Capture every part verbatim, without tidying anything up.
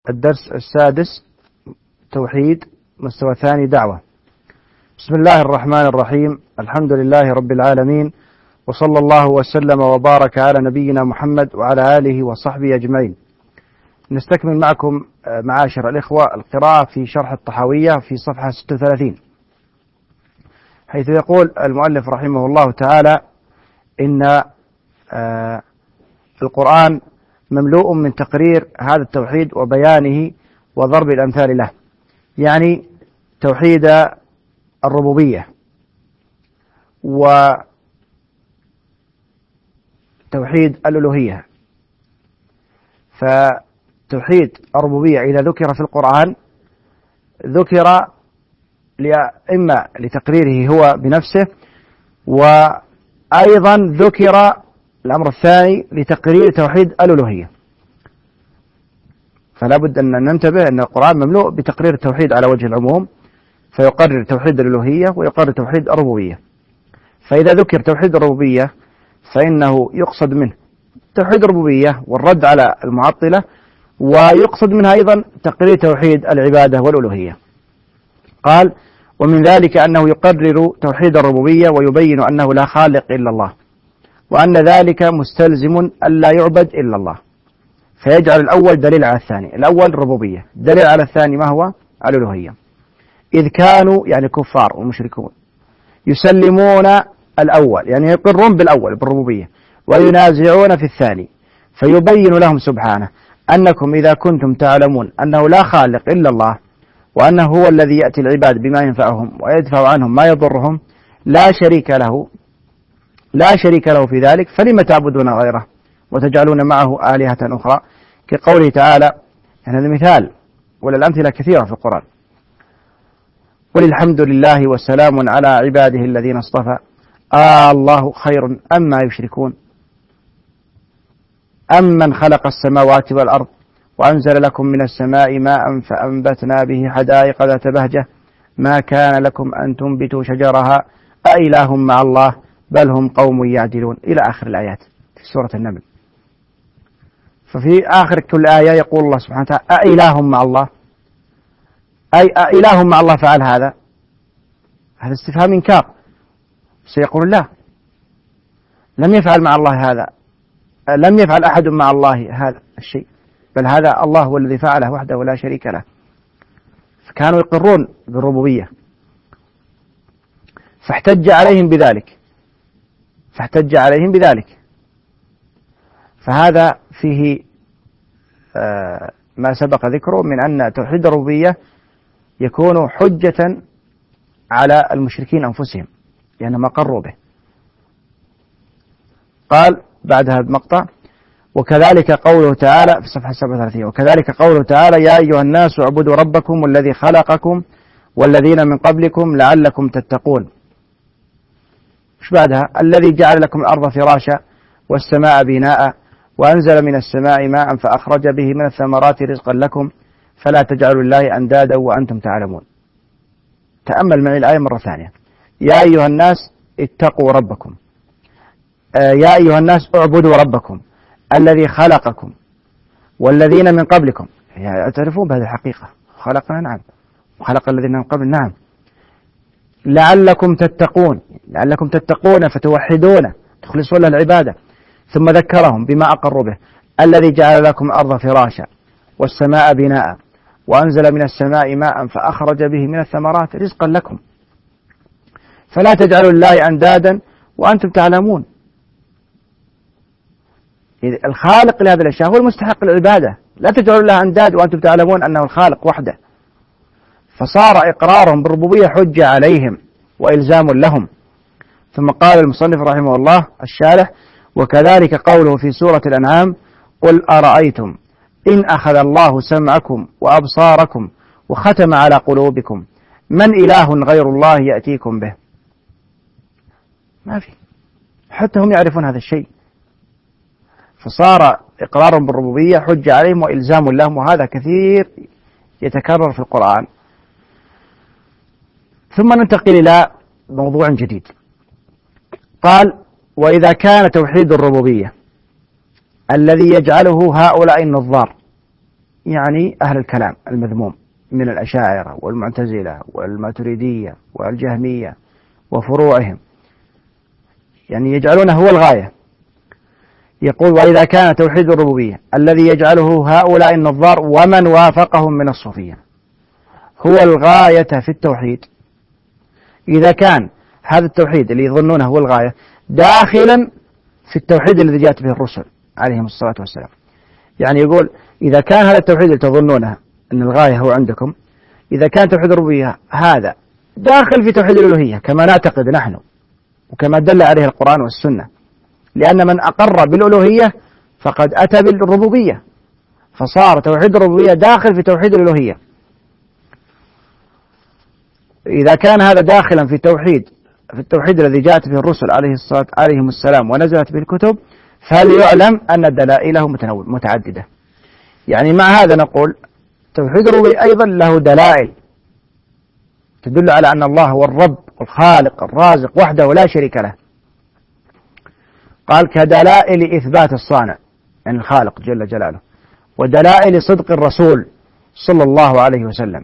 الدرس السادس، توحيد، مستوى ثاني، دعوة. بسم الله الرحمن الرحيم. الحمد لله رب العالمين، وصلى الله وسلم وبارك على نبينا محمد وعلى آله وصحبه أجمعين. نستكمل معكم معاشر الإخوة القراءة في شرح الطحاوية في صفحة ستة وثلاثين، حيث يقول المؤلف رحمه الله تعالى إن القرآن مملوء من تقرير هذا التوحيد وبيانه وضرب الأمثال له، يعني توحيد الربوبية وتوحيد الألوهية. فتوحيد الربوبية إذا ذكر في القرآن ذكر إما لتقريره هو بنفسه، وأيضا ذكر الأمر الثاني لتقرير توحيد الألوهية. فلا بد أن ننتبه أن القرآن مملوء بتقرير التوحيد على وجه العموم، فيقرر توحيد الألوهية ويقرر توحيد الربوبية. فإذا ذكر توحيد الربوبية فإنه يقصد منه توحيد الربوبية والرد على المعطلة، ويقصد منها أيضا تقرير توحيد العبادة والألوهية. قال: ومن ذلك أنه يقرر توحيد الربوبية ويبين أنه لا خالق إلا الله، وأن ذلك مستلزم ألا يعبد إلا الله، فيجعل الأول دليل على الثاني. الأول الربوبية، دليل على الثاني ما هو؟ الألوهية. إذ كانوا يعني كفار ومشركون يسلمون الأول، يعني يقرون بالأول بالربوبية، وينازعون في الثاني، فيبين لهم سبحانه أنكم إذا كنتم تعلمون أنه لا خالق إلا الله، وأنه هو الذي يأتي العباد بما ينفعهم ويدفع عنهم ما يضرهم، لا شريك له لا شريك له في ذلك، فلم تعبدون غيره وتجعلون معه آلهة أخرى، كقوله تعالى. يعني هذا مثال، والأمثلة كثيرة في القرآن. وللحمد لله وسلام على عباده الذين اصطفى آه الله خير أما يشركون أمن خلق السماوات والأرض وأنزل لكم من السماء ماء فأنبتنا به حدائق ذات بهجة ما كان لكم أن تنبتوا شجرها أإله مع الله بل هم قوم يعدلون، إلى آخر الآيات في سورة النمل. ففي آخر كل آية يقول الله سبحانه وتعالى أإله مع الله، أي أإله مع الله فعل هذا؟ هذا استفهام إنكار. سيقول لا، لم يفعل مع الله هذا، لم يفعل أحد مع الله هذا الشيء، بل هذا الله هو الذي فعله وحده ولا شريك له. فكانوا يقرون بالربوبية، فاحتج عليهم بذلك فاحتج عليهم بذلك فهذا فيه ما سبق ذكره من أن توحيد الربوبية يكون حجة على المشركين أنفسهم لأنهم أقروا به. قال بعد هذا المقطع: وكذلك قوله تعالى في صفحة سبعة وثلاثين: وكذلك قوله تعالى يا أيها الناس اعبدوا ربكم الذي خلقكم والذين من قبلكم لعلكم تتقون. مش بعدها؟ الذي جعل لكم الأرض فراشا والسماء بناء وأنزل من السماء ماء فأخرج به من الثمرات رزقا لكم فلا تجعلوا الله أندادا وأنتم تعلمون. تأمل معي الآية مرة ثانية: يا أيها الناس اتقوا ربكم، آه يا أيها الناس اعبدوا ربكم الذي خلقكم والذين من قبلكم. يعني تعرفون بهذه الحقيقة، خلقنا نعم، وخلق الذين من قبل نعم، لعلكم تتقون، لعلكم تتقون فتوحدون تخلصون له العبادة. ثم ذكرهم بما أقروا به: الذي جعل لكم الأرض فراشا والسماء بناء وأنزل من السماء ماء فأخرج به من الثمرات رزقا لكم فلا تجعلوا الله أندادا وأنتم تعلمون. الخالق لهذه الأشياء هو المستحق العبادة، لا تجعلوا الله أنداد وأنتم تعلمون أنه الخالق وحده. فصار إقرارهم بالربوبية حجة عليهم وإلزام لهم. ثم قال المصنف رحمه الله الشارح: وكذلك قوله في سورة الأنعام: قل أرأيتم إن أخذ الله سمعكم وأبصاركم وختم على قلوبكم من إله غير الله يأتيكم به. ما في، حتى هم يعرفون هذا الشيء. فصار إقرارهم بالربوبية حجة عليهم وإلزام لهم، وهذا كثير يتكرر في القرآن. ثم ننتقل إلى موضوع جديد. قال: وإذا كان توحيد الربوبية الذي يجعله هؤلاء النظار يعني أهل الكلام المذموم من الأشاعرة والمعتزلة والماتريدية والجهمية وفروعهم، يعني يجعلونه هو الغاية. يقول: وإذا كان توحيد الربوبية الذي يجعله هؤلاء النظار ومن وافقهم من الصوفية هو الغاية في التوحيد، إذا كان هذا التوحيد اللي يظنونه هو الغاية داخلا في التوحيد الذي جاءت به الرسل عليهم الصلاة والسلام، يعني يقول إذا كان هذا التوحيد اللي تظنونه أن الغاية هو عندكم، إذا كان توحيد الربوبية هذا داخل في توحيد الألوهية كما نعتقد نحن وكما دل عليه القرآن والسنة، لأن من أقر بالألوهية فقد أتى بالربوبية، فصار توحيد الربوبية داخل في توحيد الألوهية. إذا كان هذا داخلا في توحيد في التوحيد الذي جاءت به الرسل عليه الصلاة عليهم السلام ونزلت به الكتب، فليعلم أن دلائله متعددة. يعني مع هذا نقول توحيد الربوبية أيضا له دلائل تدل على أن الله هو الرب الخالق الرازق وحده لا شريك له. قال: كدلائل إثبات الصانع يعني الخالق جل جلاله، ودلائل صدق الرسول صلى الله عليه وسلم.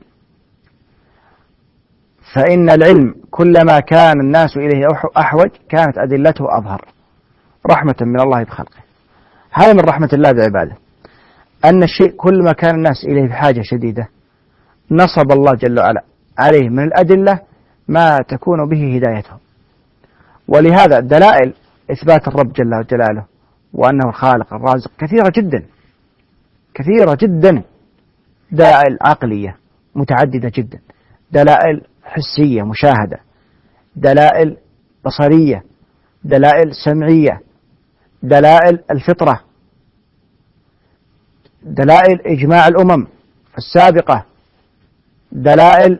فإن العلم كلما كان الناس إليه أحوج كانت أدلته أظهر رحمة من الله بخلقه. هذا من رحمة الله بعباده، أن الشيء كلما كان الناس إليه بحاجة شديدة نصب الله جل وعلا عليه من الأدلة ما تكون به هدايتهم. ولهذا دلائل إثبات الرب جل جلاله وأنه الخالق الرازق كثيرة جدا كثيرة جدا، دلائل عقلية متعددة جدا، دلائل حسية مشاهدة، دلائل بصرية، دلائل سمعية، دلائل الفطرة، دلائل إجماع الأمم السابقة، دلائل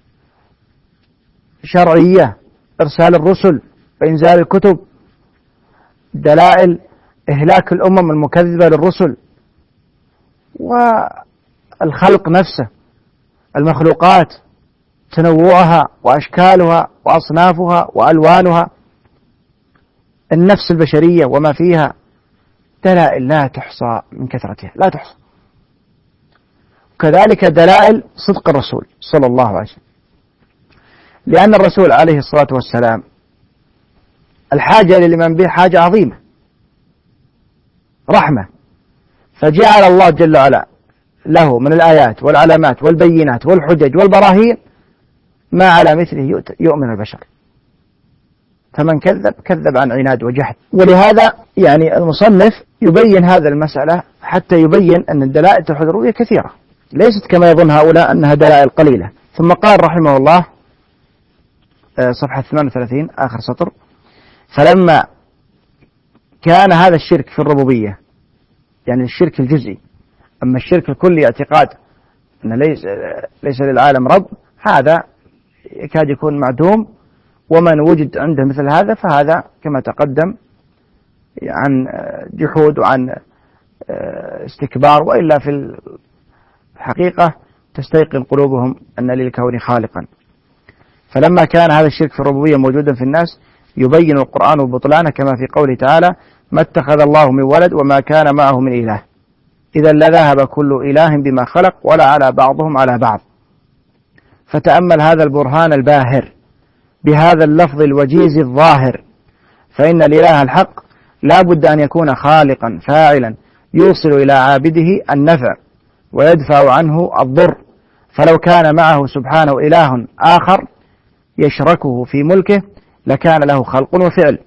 شرعية إرسال الرسل وإنزال الكتب، دلائل إهلاك الأمم المكذبة للرسل، والخلق نفسه المخلوقات تنوعها وأشكالها وأصنافها وألوانها، النفس البشرية وما فيها، دلائل لا تحصى من كثرتها لا تحصى. كذلك دلائل صدق الرسول صلى الله عليه وسلم، لأن الرسول عليه الصلاة والسلام الحاجة للإيمان به حاجة عظيمة رحمة، فجعل الله جل وعلا له من الآيات والعلامات والبينات والحجج والبراهين ما على مثله يؤمن البشر، فمن كذب كذب عن عناد وجحد. ولهذا يعني المصنف يبين هذا المسألة حتى يبين أن الدلائل توحيد الربوبية كثيرة، ليست كما يظن هؤلاء أنها دلائل قليلة. ثم قال رحمه الله صفحة ثمانية وثلاثين آخر سطر: فلما كان هذا الشرك في الربوبية يعني الشرك الجزئي، أما الشرك الكلي اعتقاد أن ليس, ليس للعالم رب، هذا يكاد يكون معدوم، ومن وجد عنده مثل هذا فهذا كما تقدم عن جحود وعن استكبار، وإلا في الحقيقة تستيقن قلوبهم أن للكون خالقا. فلما كان هذا الشرك في الربوبية موجودا في الناس يبين القرآن بطلانه كما في قوله تعالى: ما اتخذ الله من ولد وما كان معه من إله إذا لذهب كل إله بما خلق ولا على بعضهم على بعض. فتأمل هذا البرهان الباهر بهذا اللفظ الوجيز الظاهر، فإن الإله الحق لا بد أن يكون خالقا فاعلا يوصل إلى عابده النفع ويدفع عنه الضر، فلو كان معه سبحانه إله آخر يشركه في ملكه لكان له خلق وفعل،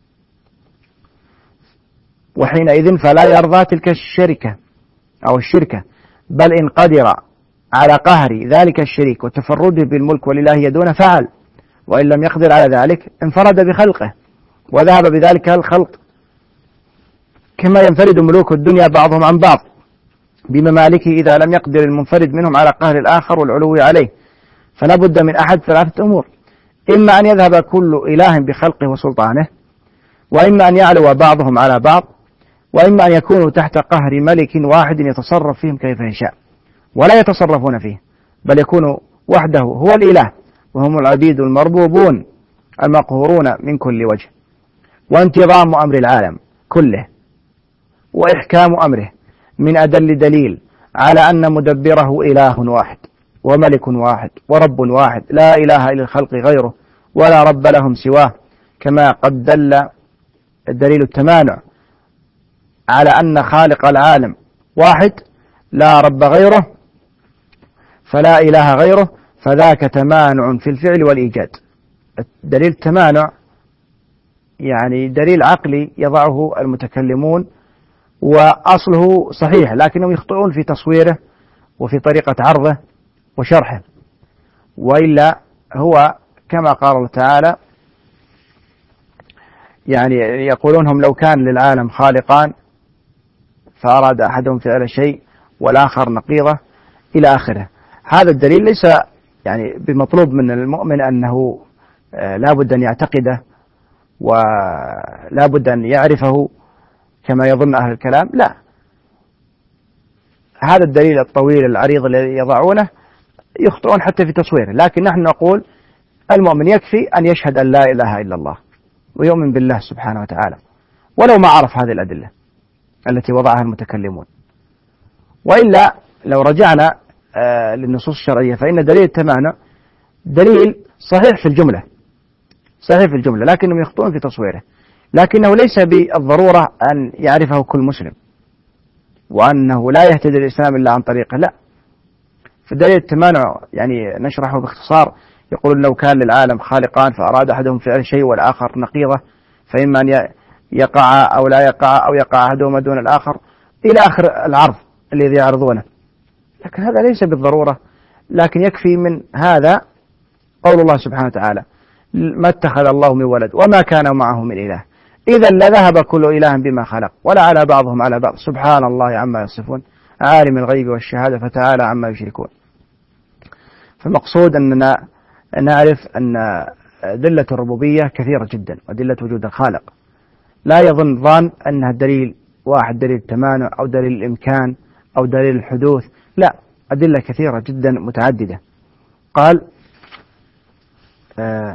وحينئذ فلا يرضى تلك الشركة أو الشركة، بل إن قدر على قهر ذلك الشريك وتفرده بالملك ولله يدون فعل، وإن لم يقدر على ذلك انفرد بخلقه وذهب بذلك الخلق، كما ينفرد ملوك الدنيا بعضهم عن بعض بممالكه إذا لم يقدر المنفرد منهم على قهر الآخر والعلو عليه. فلا بد من أحد ثلاثة أمور: إما أن يذهب كل إله بخلقه وسلطانه، وإما أن يعلو بعضهم على بعض، وإما أن يكونوا تحت قهر ملك واحد يتصرف فيهم كيف يشاء ولا يتصرفون فيه، بل يكون وحده هو الإله وهم العبيد المربوبون المقهورون من كل وجه. وانتظام أمر العالم كله وإحكام أمره من أدل دليل على أن مدبره إله واحد وملك واحد ورب واحد لا إله إلا الخلق غيره ولا رب لهم سواه، كما قد دل دليل التمانع على أن خالق العالم واحد لا رب غيره فلا إله غيره، فذاك تمانع في الفعل والإيجاد. دليل التمانع يعني دليل عقلي يضعه المتكلمون، وأصله صحيح لكنهم يخطئون في تصويره وفي طريقة عرضه وشرحه، وإلا هو كما قال الله تعالى يعني يقولون هم لو كان للعالم خالقان فأراد أحدهم فعل شيء والآخر نقيضه إلى آخره. هذا الدليل ليس يعني بمطلوب من المؤمن أنه لا بد أن يعتقده ولا بد أن يعرفه كما يظن أهل الكلام، لا، هذا الدليل الطويل العريض الذي يضعونه يخطئون حتى في تصويره، لكن نحن نقول المؤمن يكفي أن يشهد أن لا إله إلا الله ويؤمن بالله سبحانه وتعالى ولو ما عرف هذه الأدلة التي وضعها المتكلمون. وإلا لو رجعنا آه للنصوص الشرعية فإن دليل التمانع دليل صحيح في الجملة صحيح في الجملة لكنهم يخطئون في تصويره، لكنه ليس بالضرورة أن يعرفه كل مسلم وأنه لا يهتدي الإسلام إلا عن طريقه، لا. فدليل التمانع يعني نشرحه باختصار، يقول لو كان للعالم خالقان فأراد أحدهم فعل شيء والآخر نقيضه فإما أن يقع أو لا يقع أو يقع أحدهما دون الآخر إلى آخر العرض الذي يعرضونه، لكن هذا ليس بالضرورة. لكن يكفي من هذا قول الله سبحانه وتعالى ما اتخذ الله من ولد وما كان معه من إله إذا لذهب كل إله بما خلق ولا على بعضهم على بعض سبحان الله عما يصفون عالم الغيب والشهادة فتعالى عما يشركون. فالمقصود أننا نعرف أن أدلة الربوبية كثيرة جدا وأدلة وجود الخالق، لا يظن ظان أنها دليل واحد دليل التمانع أو دليل الإمكان أو دليل الحدوث، لا، أدلة كثيرة جدا متعددة. قال آه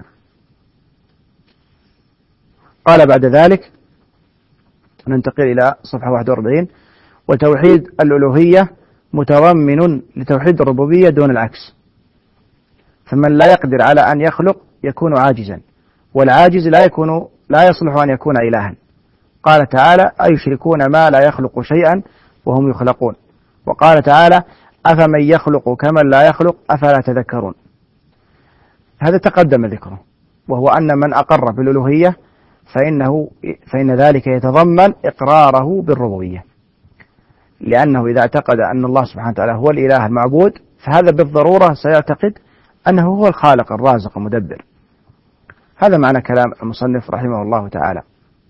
قال بعد ذلك ننتقل إلى صفحة واحد وأربعين وتوحيد الألوهية متضمن لتوحيد الربوبية دون العكس، فمن لا يقدر على أن يخلق يكون عاجزا، والعاجز لا يكون لا يصلح أن يكون إلها. قال تعالى أيشركون ما لا يخلق شيئا وهم يخلقون، وقال تعالى أفمن يخلق كمن لا يخلق أفلا تذكرون. هذا تقدم ذكره، وهو أن من أقر بالألوهية فإنه فإن ذلك يتضمن إقراره بالربوبية، لأنه إذا اعتقد أن الله سبحانه وتعالى هو الإله المعبود فهذا بالضرورة سيعتقد أنه هو الخالق الرازق المدبر. هذا معنى كلام المصنف رحمه الله تعالى.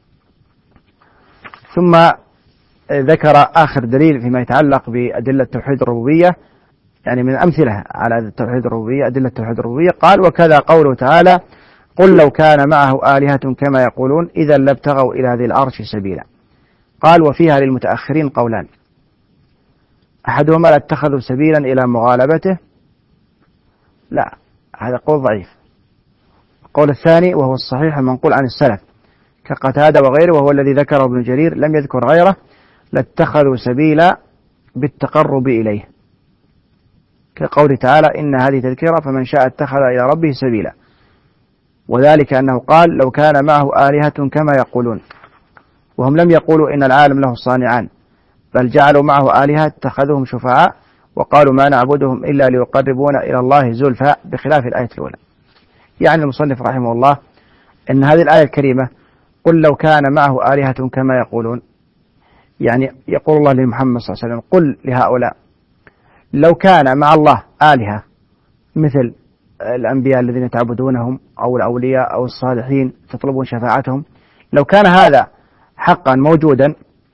ثم ذكر آخر دليل فيما يتعلق بأدلة توحيد الربوبية، يعني من أمثلة على توحيد الربوبية أدلة توحيد الربوبية، قال وكذا قوله تعالى قل لو كان معه آلهة كما يقولون إذا لابتغوا إلى ذي العرش سبيلا. قال وفيها للمتأخرين قولان، أحدهما لاتخذوا سبيلا إلى مغالبته، لا، هذا قول ضعيف. القول الثاني وهو الصحيح المنقول عن السلف كقتادة وغيره وهو الذي ذكره ابن جرير لم يذكر غيره، لاتخذوا سبيلا بالتقرب إليه، كقول تعالى إن هذه تذكرة فمن شاء اتخذ إلى ربه سبيلا، وذلك أنه قال لو كان معه آلهة كما يقولون، وهم لم يقولوا إن العالم له صانعان، بل جعلوا معه آلهة اتخذوهم شفعاء وقالوا ما نعبدهم إلا ليقربونا إلى الله زلفى، بخلاف الآية الأولى. يعني المصنف رحمه الله إن هذه الآية الكريمة قل لو كان معه آلهة كما يقولون، يعني يقول الله لمحمد صلى الله عليه وسلم قل لهؤلاء لو كان مع الله آلهة مثل الأنبياء الذين تعبدونهم أو الأولياء أو الصالحين تطلبون شفاعتهم، لو كان هذا حقا موجودا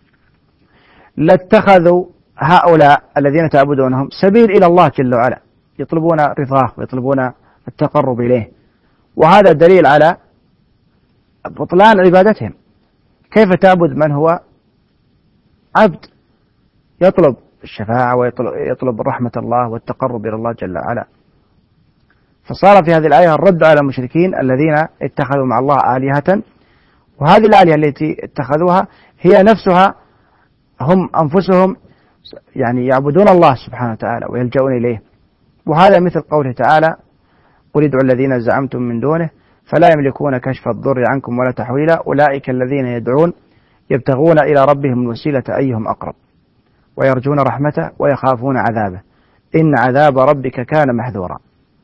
لاتخذوا هؤلاء الذين تعبدونهم سبيل إلى الله جل وعلا، يطلبون رضاه ويطلبون التقرب إليه، وهذا دليل على بطلان عبادتهم. كيف تعبد من هو عبد يطلب الشفاعة ويطلب رحمة الله والتقرب إلى الله جل وعلا؟ فصار في هذه الآية الرد على المشركين الذين اتخذوا مع الله آلهة، وهذه الآلهة التي اتخذوها هي نفسها هم أنفسهم يعني يعبدون الله سبحانه وتعالى ويلجؤون إليه. وهذا مثل قوله تعالى: قل ادعوا الذين زعمتم من دونه فلا يملكون كشف الضر عنكم ولا تحويلا أولئك الذين يدعون يبتغون إلى ربهم الوسيلة أيهم أقرب ويرجون رحمته ويخافون عذابه إن عذاب ربك كان محذورا.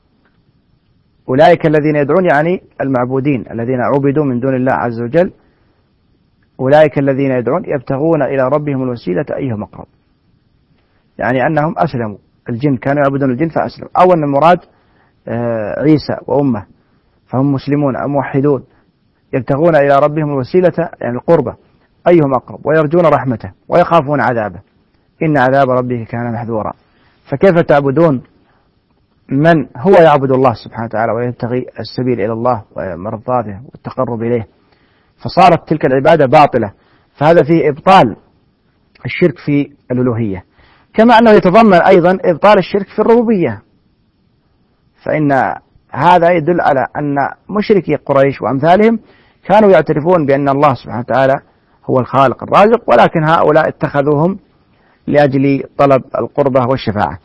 أولئك الذين يدعون يعني المعبودين الذين عبدوا من دون الله عز وجل، أولئك الذين يدعون يبتغون إلى ربهم الوسيلة أيهم أقرب، يعني أنهم أسلموا، الجن كانوا يعبدون الجن فأسلموا، أو أن المراد عيسى وأمه فهم مسلمون أو موحدون يبتغون إلى ربهم الوسيلة يعني القربة أيهم أقرب ويرجون رحمته ويخافون عذابه إن عذاب ربك كان محذورا. فكيف تعبدون من هو يعبد الله سبحانه وتعالى ويبتغي السبيل إلى الله ومرضاته والتقرب إليه؟ فصارت تلك العبادة باطلة، فهذا فيه إبطال الشرك في الألوهية، كما أنه يتضمن أيضا إبطال الشرك في الربوبية. فإن هذا يدل على أن مشركي قريش وأمثالهم كانوا يعترفون بأن الله سبحانه وتعالى هو الخالق الرازق، ولكن هؤلاء اتخذوهم لأجل طلب القربة والشفاعة.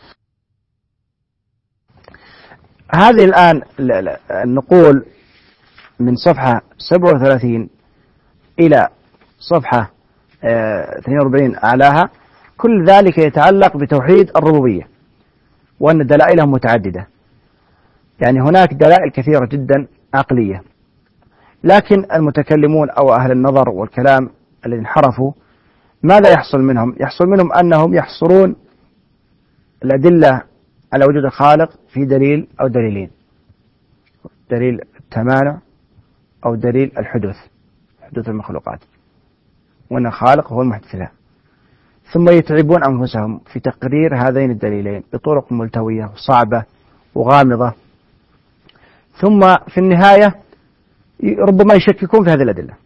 هذه الآن النقول من صفحة سبعة وثلاثين إلى صفحة اثنين وأربعين أعلاها، كل ذلك يتعلق بتوحيد الربوبية وأن دلائله متعددة. يعني هناك دلائل كثيرة جدا عقلية، لكن المتكلمون أو أهل النظر والكلام الذين انحرفوا ماذا يحصل منهم؟ يحصل منهم أنهم يحصرون الأدلة على وجود الخالق في دليل أو دليلين: دليل التمانع أو دليل الحدوث، حدوث المخلوقات، وأن الخالق هو المحدث لها. ثم يتعبون أنفسهم في تقرير هذين الدليلين بطرق ملتوية وصعبة وغامضة، ثم في النهاية ربما يشككون في هذه الأدلة.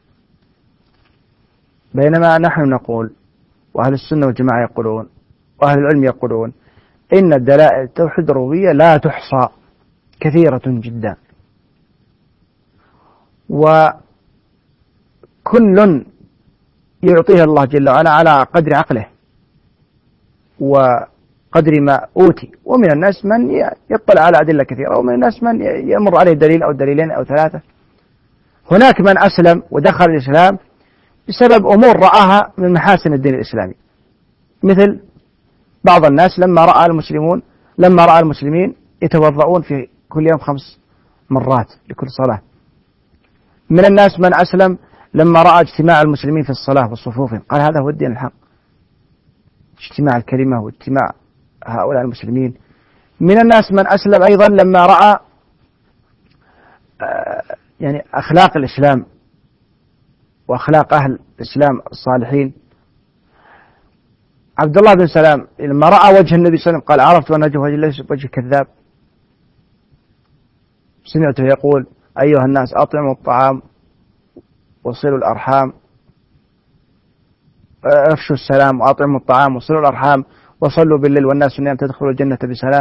بينما نحن نقول، وأهل السنة والجماعة يقولون، وأهل العلم يقولون، إن الدلائل توحيد الربوبية لا تحصى، كثيرة جدا، وكل يعطيها الله جل وعلا على قدر عقله وقدر ما أوتي. ومن الناس من يطلع على أدلة كثيرة، ومن الناس من يمر عليه دليل أو دليلين أو ثلاثة. هناك من أسلم ودخل الإسلام بسبب أمور رآها من محاسن الدين الإسلامي، مثل بعض الناس لما رأى المسلمون لما رأى المسلمين يتوضؤون في كل يوم خمس مرات لكل صلاة. من الناس من أسلم لما رأى اجتماع المسلمين في الصلاة وصفوفهم، قال هذا هو الدين الحق، اجتماع الكلمة واجتماع هؤلاء المسلمين. من الناس من أسلم أيضا لما رأى يعني أخلاق الإسلام وأخلاق أهل الإسلام الصالحين. عبد الله بن سلام لما رأى وجه النبي صلى الله عليه وسلم قال عرفت أن وجه ليس وجه كذاب. سمعته يقول أيها الناس أطعموا الطعام وصلوا الأرحام، أفشوا السلام وأطعموا الطعام وصلوا الأرحام وصلوا بالليل والناس نيام تدخلوا الجنة بسلام.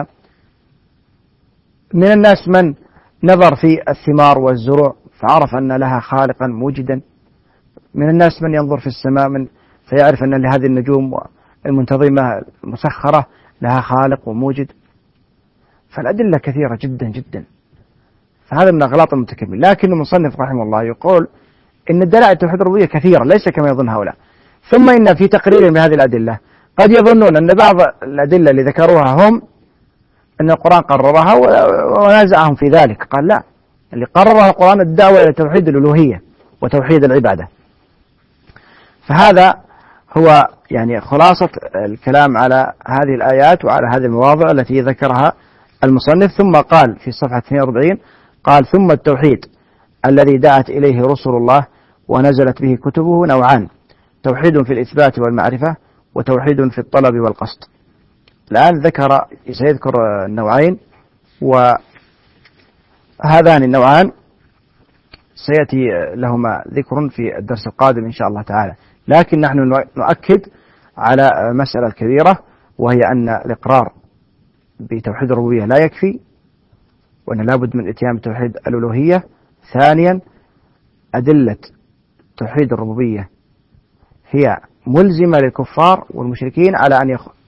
من الناس من نظر في الثمار والزروع فعرف أن لها خالقا موجدا. من الناس من ينظر في السماء من فيعرف أن لهذه النجوم المنتظمة المسخرة لها خالق وموجد. فالأدلة كثيرة جدا جدا، فهذا من أغلاط المتكلمين. لكن المصنف رحمه الله يقول إن الدلائل توحيد الربوبية كثيرة ليس كما يظن هؤلاء. ثم إن في تقرير بهذه الأدلة قد يظنون أن بعض الأدلة اللي ذكروها هم أن القرآن قررها ونازعهم في ذلك. قال لا، اللي قررها القرآن الدعوة إلى توحيد الألوهية وتوحيد العبادة. فهذا هو يعني خلاصة الكلام على هذه الآيات وعلى هذه المواضع التي ذكرها المصنف. ثم قال في صفحة اثنين وأربعين قال ثم التوحيد الذي دعت إليه رسل الله ونزلت به كتبه نوعان: توحيد في الإثبات والمعرفة، وتوحيد في الطلب والقصد. الآن ذكر سيذكر النوعين، وهذان النوعان سيأتي لهما ذكر في الدرس القادم إن شاء الله تعالى. لكن نحن نؤكد على مسألة كبيرة، وهي أن الإقرار بتوحيد الربوبية لا يكفي، وأن لابد من الاتيان بتوحيد الألوهية. ثانيا، أدلة توحيد الربوبية هي ملزمة للكفار والمشركين على أن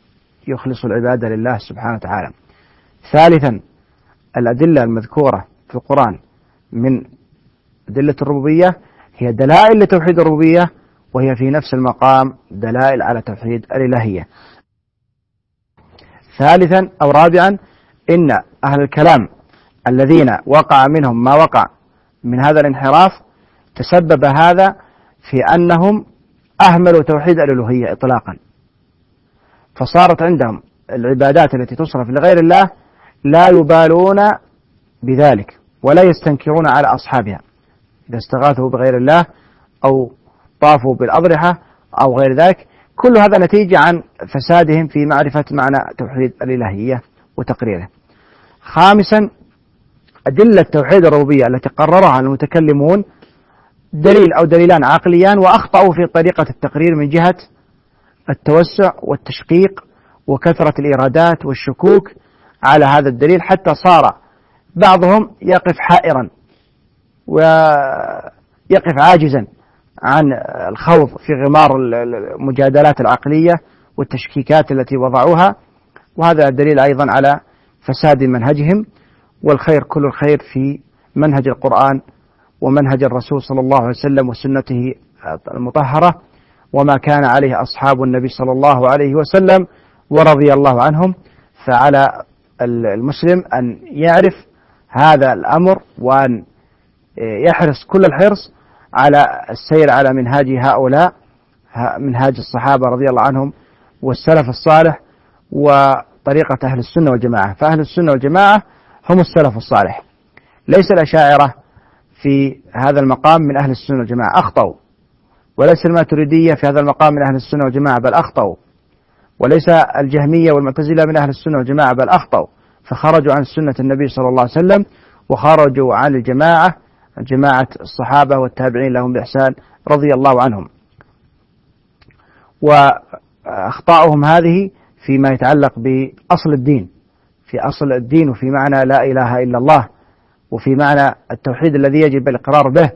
يخلص العبادة لله سبحانه وتعالى. ثالثا الأدلة المذكورة في القرآن من أدلة الربوبية هي دلائل لتوحيد الربوبية، وهي في نفس المقام دلائل على توحيد الإلهية. ثالثا أو رابعا إن أهل الكلام الذين وقع منهم ما وقع من هذا الانحراف تسبب هذا في أنهم أهملوا توحيد الألوهية إطلاقا، فصارت عندهم العبادات التي تصرف لغير الله لا يبالون بذلك ولا يستنكرون على أصحابها إذا استغاثوا بغير الله أو طافوا بالأضرحة أو غير ذلك. كل هذا نتيجة عن فسادهم في معرفة معنى توحيد الإلهية وتقريره. خامسا أدلة توحيد الربوبية التي قررها المتكلمون دليل أو دليلان عقليان، وأخطأوا في طريقة التقرير من جهة التوسع والتشقيق وكثرة الإيرادات والشكوك على هذا الدليل، حتى صار بعضهم يقف حائرا ويقف عاجزا عن الخوض في غمار المجادلات العقلية والتشكيكات التي وضعوها، وهذا دليل أيضا على فساد منهجهم. والخير كل الخير في منهج القرآن ومنهج الرسول صلى الله عليه وسلم وسنته المطهرة، وما كان عليه أصحاب النبي صلى الله عليه وسلم ورضي الله عنهم. فعلى المسلم أن يعرف هذا الأمر وأن يحرص كل الحرص على السير على منهاج هؤلاء، منهاج الصحابة رضي الله عنهم والسلف الصالح وطريقة أهل السنة والجماعة. فأهل السنة والجماعة هم السلف الصالح، ليس الأشاعرة في هذا المقام من أهل السنة والجماعة أخطأوا، وليس الماتريدية في هذا المقام من أهل السنة والجماعة بل أخطأوا، وليس الجهمية والمعتزلة من أهل السنة والجماعة بل أخطأوا، فخرجوا عن سنة النبي صلى الله عليه وسلم وخرجوا عن الجماعة جماعة الصحابة والتابعين لهم بإحسان رضي الله عنهم. وأخطاؤهم هذه فيما يتعلق بأصل الدين، في أصل الدين وفي معنى لا إله إلا الله، وفي معنى التوحيد الذي يجب الإقرار به،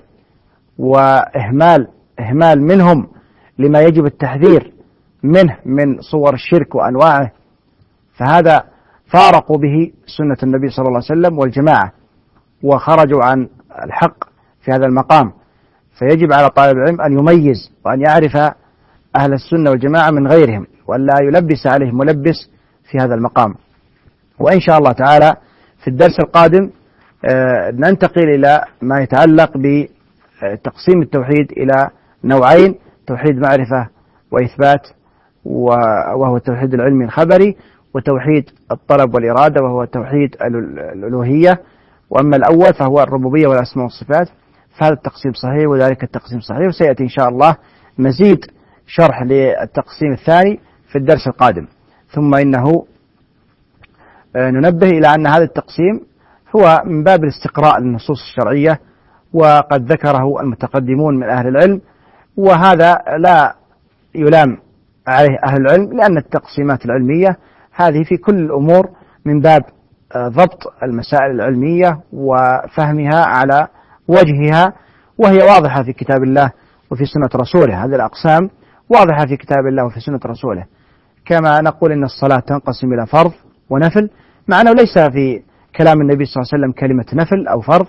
وإهمال إهمال منهم لما يجب التحذير منه من صور الشرك وأنواعه، فهذا فارقوا به سنة النبي صلى الله عليه وسلم والجماعة وخرجوا عن الحق في هذا المقام. فيجب على طالب العلم أن يميز وأن يعرف أهل السنة والجماعة من غيرهم، وأن لا يلبس عليهم ملبس في هذا المقام. وإن شاء الله تعالى في الدرس القادم ننتقل إلى ما يتعلق بتقسيم التوحيد إلى نوعين: توحيد معرفة وإثبات وهو التوحيد العلمي الخبري، وتوحيد الطلب والإرادة وهو توحيد الألوهية. وأما الأول فهو الربوبية والأسماء والصفات، فهذا التقسيم صحيح وذلك التقسيم صحيح، وسيأتي إن شاء الله مزيد شرح للتقسيم الثاني في الدرس القادم. ثم إنه ننبه إلى أن هذا التقسيم هو من باب الاستقراء للنصوص الشرعية، وقد ذكره المتقدمون من أهل العلم، وهذا لا يلام عليه أهل العلم، لأن التقسيمات العلمية هذه في كل الأمور من باب ضبط المسائل العلمية وفهمها على وجهها، وهي واضحة في كتاب الله وفي سنة رسوله. هذه الأقسام واضحة في كتاب الله وفي سنة رسوله، كما نقول إن الصلاة تنقسم إلى فرض ونفل، مع أنه ليس في كلام النبي صلى الله عليه وسلم كلمة نفل أو فرض،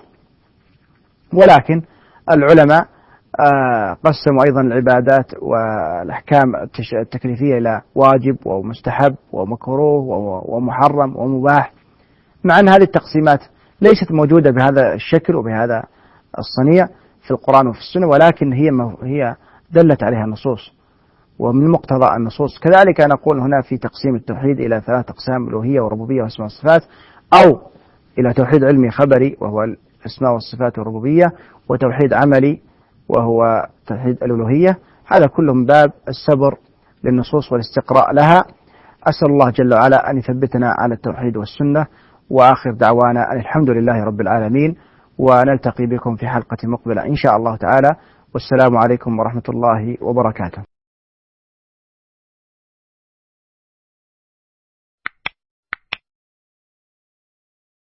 ولكن العلماء قسموا أيضا العبادات والأحكام التكليفية إلى واجب ومستحب ومكروه ومحرم ومباح، مع أن هذه التقسيمات ليست موجودة بهذا الشكل وبهذا الصنيع في القرآن وفي السنة، ولكن هي هي دلت عليها النصوص ومن مقتضى النصوص. كذلك نقول هنا في تقسيم التوحيد إلى ثلاث أقسام: الألوهية وربوبية وأسماء والصفات، أو إلى توحيد علمي خبري وهو الأسماء والصفات والربوبية، وتوحيد عملي وهو توحيد الألوهية. هذا كله من باب الصبر للنصوص والاستقراء لها. أسأل الله جل وعلا أن يثبتنا على التوحيد والسنة، وآخر دعوانا أن الحمد لله رب العالمين، ونلتقي بكم في حلقة مقبلة إن شاء الله تعالى، والسلام عليكم ورحمة الله وبركاته.